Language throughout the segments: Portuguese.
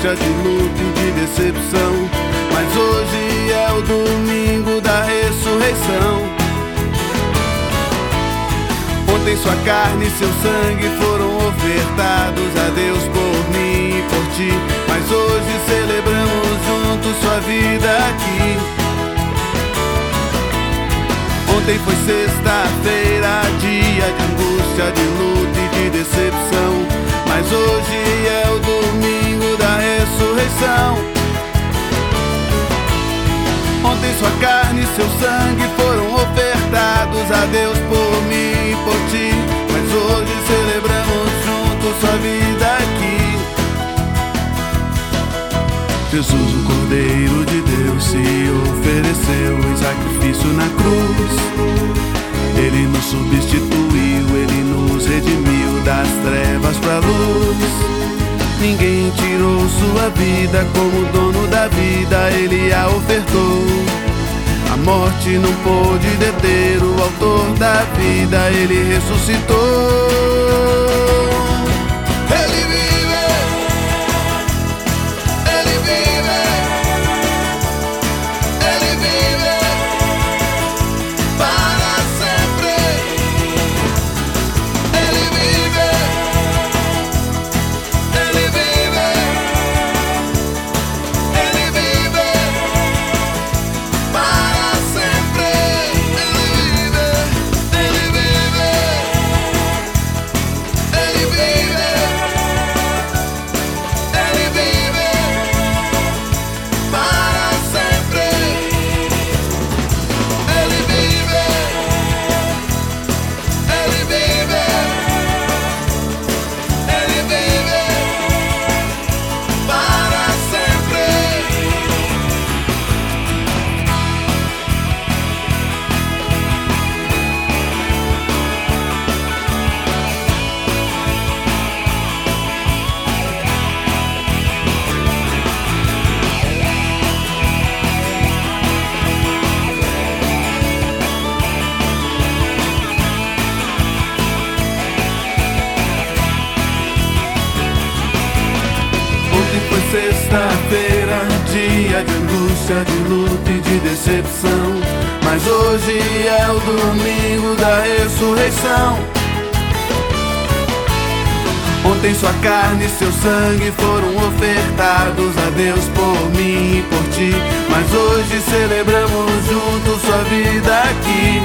angústia, de luto e de decepção. Mas hoje é o domingo da ressurreição. Ontem sua carne e seu sangue foram ofertados a Deus por mim e por ti. Mas hoje celebramos juntos sua vida aqui. Ontem foi sexta-feira, dia de angústia, de luto e de decepção. Mas hoje é o domingo da ressurreição. Ontem sua carne e seu sangue foram ofertados a Deus por mim e por ti. Mas hoje celebramos juntos sua vida aqui. Jesus, o Cordeiro de Deus, se ofereceu em sacrifício na cruz. Ele nos substituiu, ele nos redimiu das trevas pra luz. Ninguém tirou sua vida, como dono da vida ele a ofertou. A morte não pôde deter o autor da vida, ele ressuscitou. Ele vive, ele vive, ele vive para sempre. Ele vive, ele vive, ele vive para sempre. Ele vive, ele vive, ele vive, ele vive para sempre. Ele vive, ele vive, ele vive para sempre. Ontem foi sexta-feira, dia de angústia, de luto e de decepção. Mas hoje é o domingo da ressurreição. Ontem sua carne e seu sangue foram ofertados a Deus por mim e por ti. Mas hoje celebramos juntos sua vida aqui.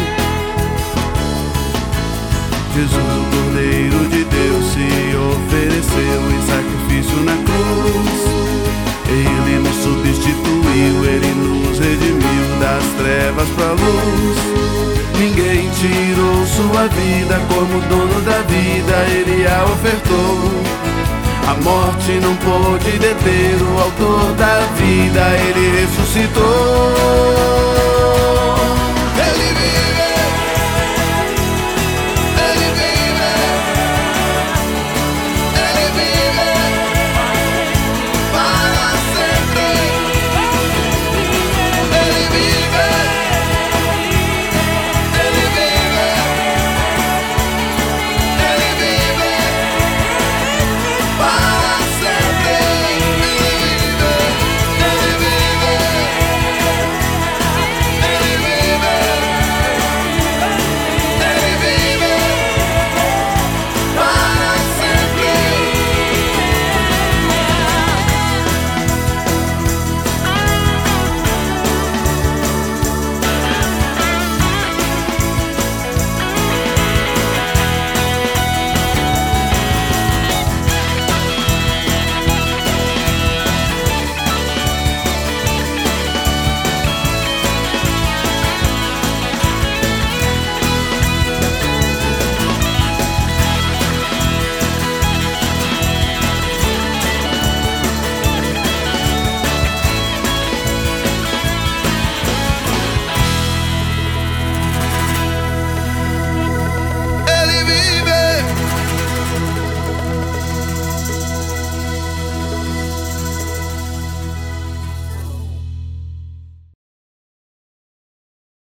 Jesus, o Cordeiro de Deus, se ofereceu em sacrifício na cruz. Ele nos substituiu, ele nos redimiu das trevas pra luz. Ninguém tirou sua vida, como dono da vida ele a ofertou. A morte não pôde deter o autor da vida, ele ressuscitou.